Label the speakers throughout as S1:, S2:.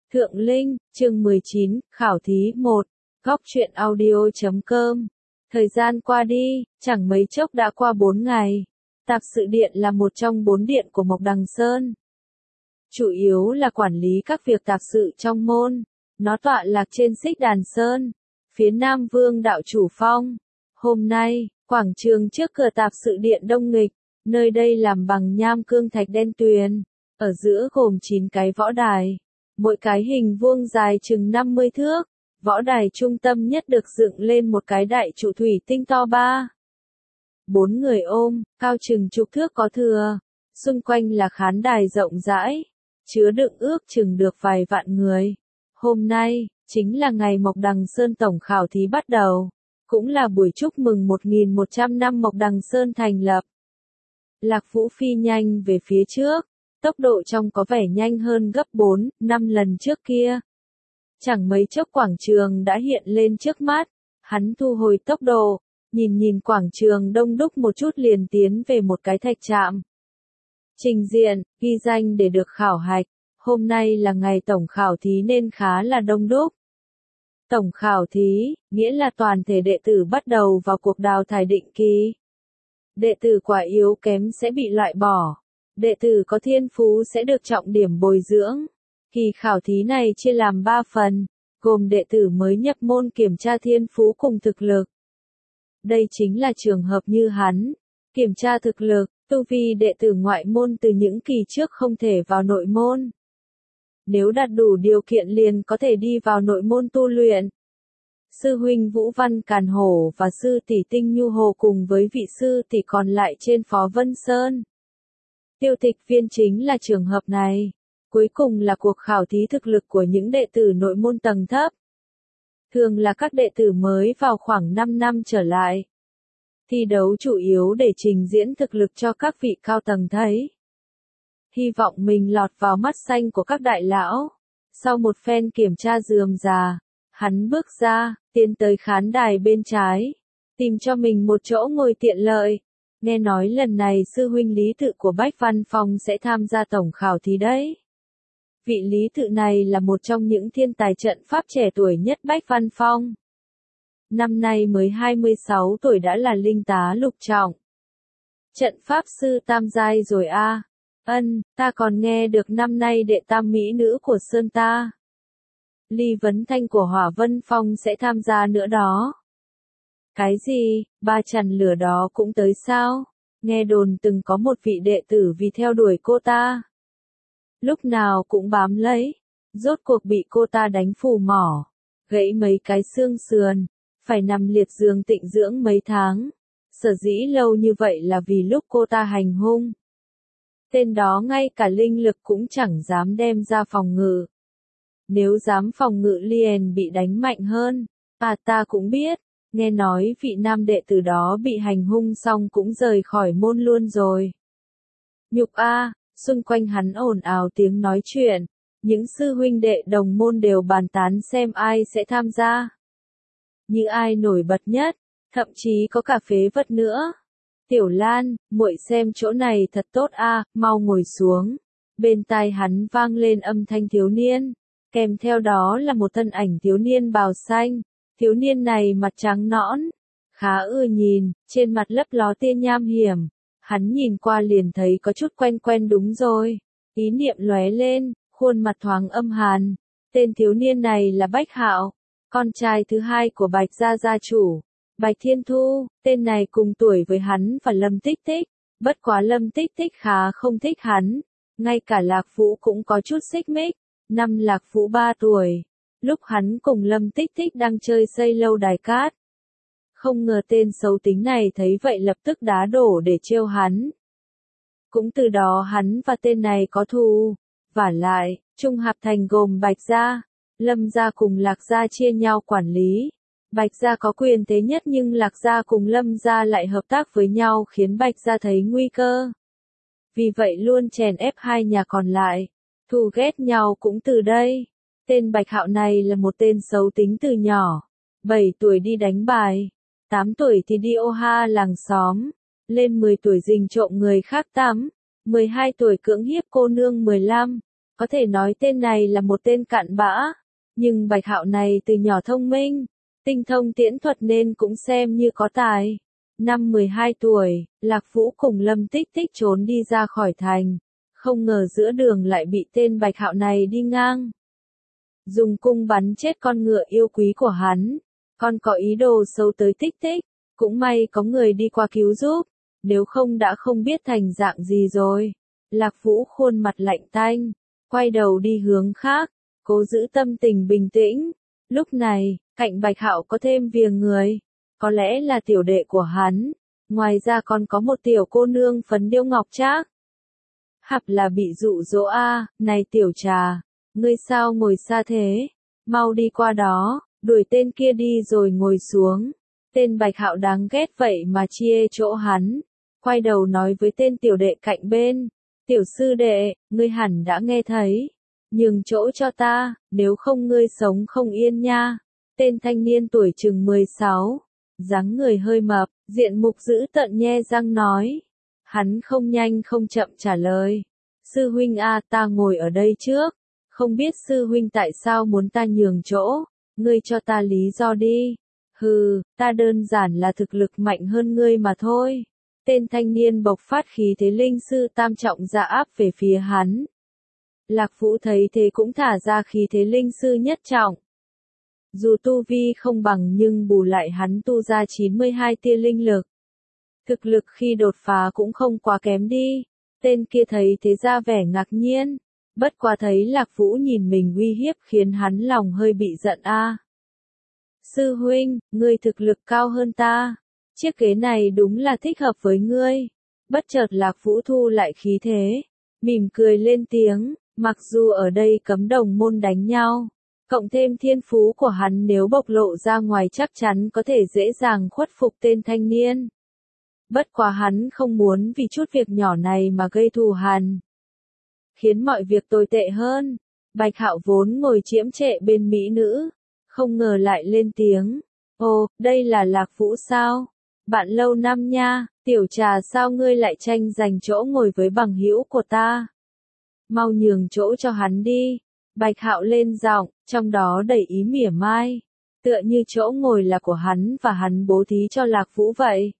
S1: Thượng Linh, chương 19, khảo thí 1, góc truyện audio.com. Thời gian qua đi, chẳng mấy chốc đã qua 4 ngày. Tạp sự điện là một trong 4 điện của Mộc Đằng Sơn. Chủ yếu là quản lý các việc tạp sự trong môn. Nó tọa lạc trên Xích Đàn Sơn, phía Nam Vương đạo chủ phong. Hôm nay, quảng trường trước cửa tạp sự điện đông nghịch, nơi đây làm bằng nham cương thạch đen tuyền, ở giữa gồm 9 cái võ đài. Mỗi cái hình vuông dài chừng 50 thước, võ đài trung tâm nhất được dựng lên một cái đại trụ thủy tinh to 4 người ôm, cao chừng chục thước có thừa. Xung quanh là khán đài rộng rãi, chứa đựng ước chừng được vài vạn người. Hôm nay, chính là ngày Mộc Đằng Sơn tổng khảo thí bắt đầu, cũng là buổi chúc mừng 1.100 năm Mộc Đằng Sơn thành lập. Lạc Vũ phi nhanh về phía trước. Tốc độ trong có vẻ nhanh hơn gấp 4-5 lần trước kia. Chẳng mấy chốc quảng trường đã hiện lên trước mắt, hắn thu hồi tốc độ, nhìn quảng trường đông đúc một chút liền tiến về một cái thạch trạm. Trình diện, ghi danh để được khảo hạch, hôm nay là ngày tổng khảo thí nên khá là đông đúc. Tổng khảo thí, nghĩa là toàn thể đệ tử bắt đầu vào cuộc đào thải định kỳ. Đệ tử quả yếu kém sẽ bị loại bỏ. Đệ tử có thiên phú sẽ được trọng điểm bồi dưỡng. Kỳ khảo thí này chia làm 3 phần, gồm đệ tử mới nhập môn kiểm tra thiên phú cùng thực lực. Đây chính là trường hợp như hắn. Kiểm tra thực lực, tu vi đệ tử ngoại môn từ những kỳ trước không thể vào nội môn. Nếu đạt đủ điều kiện liền có thể đi vào nội môn tu luyện. Sư huynh Vũ Văn Càn Hổ và sư tỷ Tinh Nhu Hồ cùng với vị sư tỷ còn lại trên Phó Vân Sơn. Tiêu tịch viên chính là trường hợp này. Cuối cùng là cuộc khảo thí thực lực của những đệ tử nội môn tầng thấp. Thường là các đệ tử mới vào khoảng 5 năm trở lại. Thi đấu chủ yếu để trình diễn thực lực cho các vị cao tầng thấy. Hy vọng mình lọt vào mắt xanh của các đại lão. Sau một phen kiểm tra rườm rà, hắn bước ra, tiến tới khán đài bên trái, tìm cho mình một chỗ ngồi tiện lợi. Nghe nói lần này sư huynh Lý Tự của Bách Văn Phong sẽ tham gia tổng khảo thí đấy. Vị Lý Tự này là một trong những thiên tài trận pháp trẻ tuổi nhất Bách Văn Phong. Năm nay mới 26 tuổi đã là linh tá lục trọng. Trận pháp sư tam giai rồi a. Ta còn nghe được năm nay đệ tam mỹ nữ của Sơn ta. Ly Vấn Thanh của Hỏa Vân Phong sẽ tham gia nữa đó. Cái gì, ba chằn lửa đó cũng tới sao? Nghe đồn từng có một vị đệ tử vì theo đuổi cô ta. Lúc nào cũng bám lấy. Rốt cuộc bị cô ta đánh phù mỏ. Gãy mấy cái xương sườn. Phải nằm liệt giường tịnh dưỡng mấy tháng. Sở dĩ lâu như vậy là vì lúc cô ta hành hung. Tên đó ngay cả linh lực cũng chẳng dám đem ra phòng ngự. Nếu dám phòng ngự liền bị đánh mạnh hơn. Ta cũng biết. Nghe nói vị nam đệ tử đó bị hành hung xong cũng rời khỏi môn luôn rồi. Nhục a, xung quanh hắn ồn ào tiếng nói chuyện. Những sư huynh đệ đồng môn đều bàn tán xem ai sẽ tham gia. Như ai nổi bật nhất, thậm chí có cả phế vật nữa. Tiểu Lan, muội xem chỗ này thật tốt a, mau ngồi xuống. Bên tai hắn vang lên âm thanh thiếu niên, kèm theo đó là một thân ảnh thiếu niên bào xanh. Thiếu niên này mặt trắng nõn, khá ưa nhìn, trên mặt lấp ló tia nham hiểm. Hắn nhìn qua liền thấy có chút quen đúng rồi. Ý niệm lóe lên, khuôn mặt thoáng âm hàn. Tên thiếu niên này là Bách Hạo, con trai thứ hai của Bạch gia gia chủ, Bạch Thiên Thu. Tên này cùng tuổi với hắn và Lâm Tích Tích. Bất quá Lâm Tích Tích khá không thích hắn. Ngay cả Lạc Vũ cũng có chút xích mích. Năm Lạc Vũ 3 tuổi. Lúc hắn cùng Lâm Tích Tích đang chơi xây lâu đài cát. Không ngờ tên xấu tính này thấy vậy lập tức đá đổ để trêu hắn. Cũng từ đó hắn và tên này có thù. Vả lại, Trung Hạp Thành gồm Bạch gia, Lâm gia cùng Lạc gia chia nhau quản lý. Bạch gia có quyền thế nhất nhưng Lạc gia cùng Lâm gia lại hợp tác với nhau khiến Bạch gia thấy nguy cơ. Vì vậy luôn chèn ép hai nhà còn lại. Thù ghét nhau cũng từ đây. Tên Bạch Hạo này là một tên xấu tính từ nhỏ. 7 tuổi đi đánh bài, 8 tuổi thì đi ô ha làng xóm, lên 10 tuổi rình trộm người khác tắm, 12 tuổi cưỡng hiếp cô nương 15, Có thể nói tên này là một tên cặn bã, nhưng Bạch Hạo này từ nhỏ thông minh, tinh thông tiễn thuật nên cũng xem như có tài. Năm 12 tuổi, Lạc Vũ cùng Lâm Tích Tích trốn đi ra khỏi thành, không ngờ giữa đường lại bị tên Bạch Hạo này đi ngang. Dùng cung bắn chết con ngựa yêu quý của hắn, còn có ý đồ xấu tới Tích Tích, cũng may có người đi qua cứu giúp, nếu không đã không biết thành dạng gì rồi. Lạc Vũ khuôn mặt lạnh tanh, quay đầu đi hướng khác, cố giữ tâm tình bình tĩnh. Lúc này, cạnh Bạch Hạo có thêm viềng người, có lẽ là tiểu đệ của hắn, ngoài ra còn có một tiểu cô nương phấn điêu ngọc trác. Hẳn là bị dụ dỗ a, này tiểu trà, ngươi sao ngồi xa thế, mau đi qua đó, đuổi tên kia đi rồi ngồi xuống. Tên Bạch Hạo đáng ghét vậy mà chia chỗ hắn, quay đầu nói với tên tiểu đệ cạnh bên, tiểu sư đệ, ngươi hẳn đã nghe thấy, nhường chỗ cho ta, nếu không ngươi sống không yên nha. Tên thanh niên tuổi chừng 16, dáng người hơi mập, diện mục dữ tợn nhe răng nói. Hắn không nhanh không chậm trả lời. Sư huynh a, ta ngồi ở đây trước, không biết sư huynh tại sao muốn ta nhường chỗ, ngươi cho ta lý do đi. Hừ, ta đơn giản là thực lực mạnh hơn ngươi mà thôi. Tên thanh niên bộc phát khí thế linh sư tam trọng ra áp về phía hắn. Lạc Vũ thấy thế cũng thả ra khí thế linh sư nhất trọng. Dù tu vi không bằng nhưng bù lại hắn tu ra 92 tia linh lực. Thực lực khi đột phá cũng không quá kém đi. Tên kia thấy thế ra vẻ ngạc nhiên. Bất quá thấy Lạc Vũ nhìn mình uy hiếp khiến hắn lòng hơi bị giận a. Sư huynh, ngươi thực lực cao hơn ta. Chiếc ghế này đúng là thích hợp với ngươi. Bất chợt Lạc Vũ thu lại khí thế, mỉm cười lên tiếng, mặc dù ở đây cấm đồng môn đánh nhau, cộng thêm thiên phú của hắn nếu bộc lộ ra ngoài chắc chắn có thể dễ dàng khuất phục tên thanh niên. Bất quá hắn không muốn vì chút việc nhỏ này mà gây thù hằn, khiến mọi việc tồi tệ hơn. Bạch Hạo vốn ngồi chiếm trệ bên mỹ nữ, không ngờ lại lên tiếng, ồ, đây là Lạc Vũ sao? Bạn lâu năm nha, tiểu trà sao ngươi lại tranh giành chỗ ngồi với bằng hữu của ta? Mau nhường chỗ cho hắn đi. Bạch Hạo lên giọng, trong đó đầy ý mỉa mai, tựa như chỗ ngồi là của hắn và hắn bố thí cho Lạc Vũ vậy.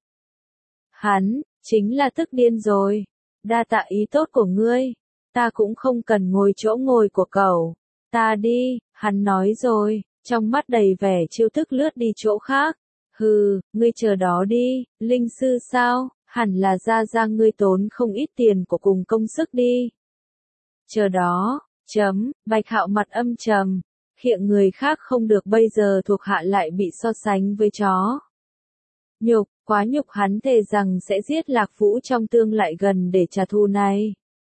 S1: Hắn, chính là tức điên rồi. Đa tạ ý tốt của ngươi, ta cũng không cần ngồi chỗ ngồi của cậu. Ta đi, hắn nói rồi, trong mắt đầy vẻ chiêu thức lướt đi chỗ khác. Hừ, ngươi chờ đó đi, linh sư sao, hẳn là ra ngươi tốn không ít tiền của cùng công sức đi. Chờ đó, Bạch Hạo mặt âm trầm, khiệng người khác không được bây giờ thuộc hạ lại bị so sánh với chó. Nhục, quá nhục, hắn thề rằng sẽ giết Lạc Vũ trong tương lai gần để trả thù này.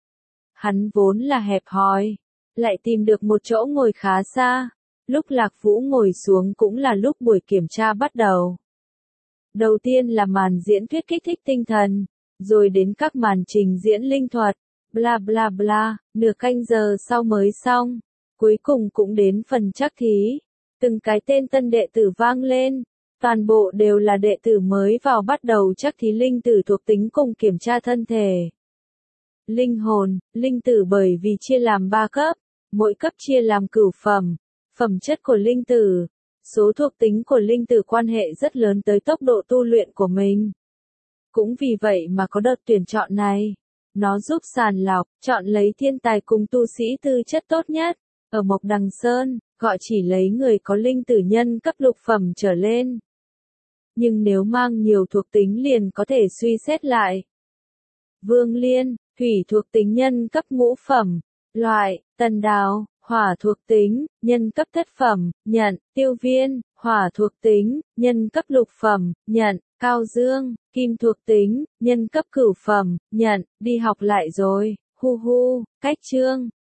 S1: Hắn vốn là hẹp hòi, lại tìm được một chỗ ngồi khá xa. Lúc Lạc Vũ ngồi xuống cũng là lúc buổi kiểm tra bắt đầu. Đầu tiên là màn diễn thuyết kích thích tinh thần, rồi đến các màn trình diễn linh thuật, bla bla bla, nửa canh giờ sau mới xong. Cuối cùng cũng đến phần trắc thí. Từng cái tên tân đệ tử vang lên, toàn bộ đều là đệ tử mới vào bắt đầu trắc thí linh tử thuộc tính cùng kiểm tra thân thể. Linh hồn, linh tử bởi vì chia làm 3 cấp, mỗi cấp chia làm cửu phẩm. Phẩm chất của linh tử, số thuộc tính của linh tử quan hệ rất lớn tới tốc độ tu luyện của mình. Cũng vì vậy mà có đợt tuyển chọn này, nó giúp sàng lọc, chọn lấy thiên tài cùng tu sĩ tư chất tốt nhất. Ở Mộc Đằng Sơn, gọi chỉ lấy người có linh tử nhân cấp lục phẩm trở lên. Nhưng nếu mang nhiều thuộc tính liền có thể suy xét lại. Vương Liên, thủy thuộc tính nhân cấp ngũ phẩm, loại, Tần Đào, hỏa thuộc tính, nhân cấp thất phẩm, nhận, Tiêu Viên, hỏa thuộc tính, nhân cấp lục phẩm, nhận, Cao Dương, kim thuộc tính, nhân cấp cửu phẩm, nhận, đi học lại rồi, hu hu, cách chương.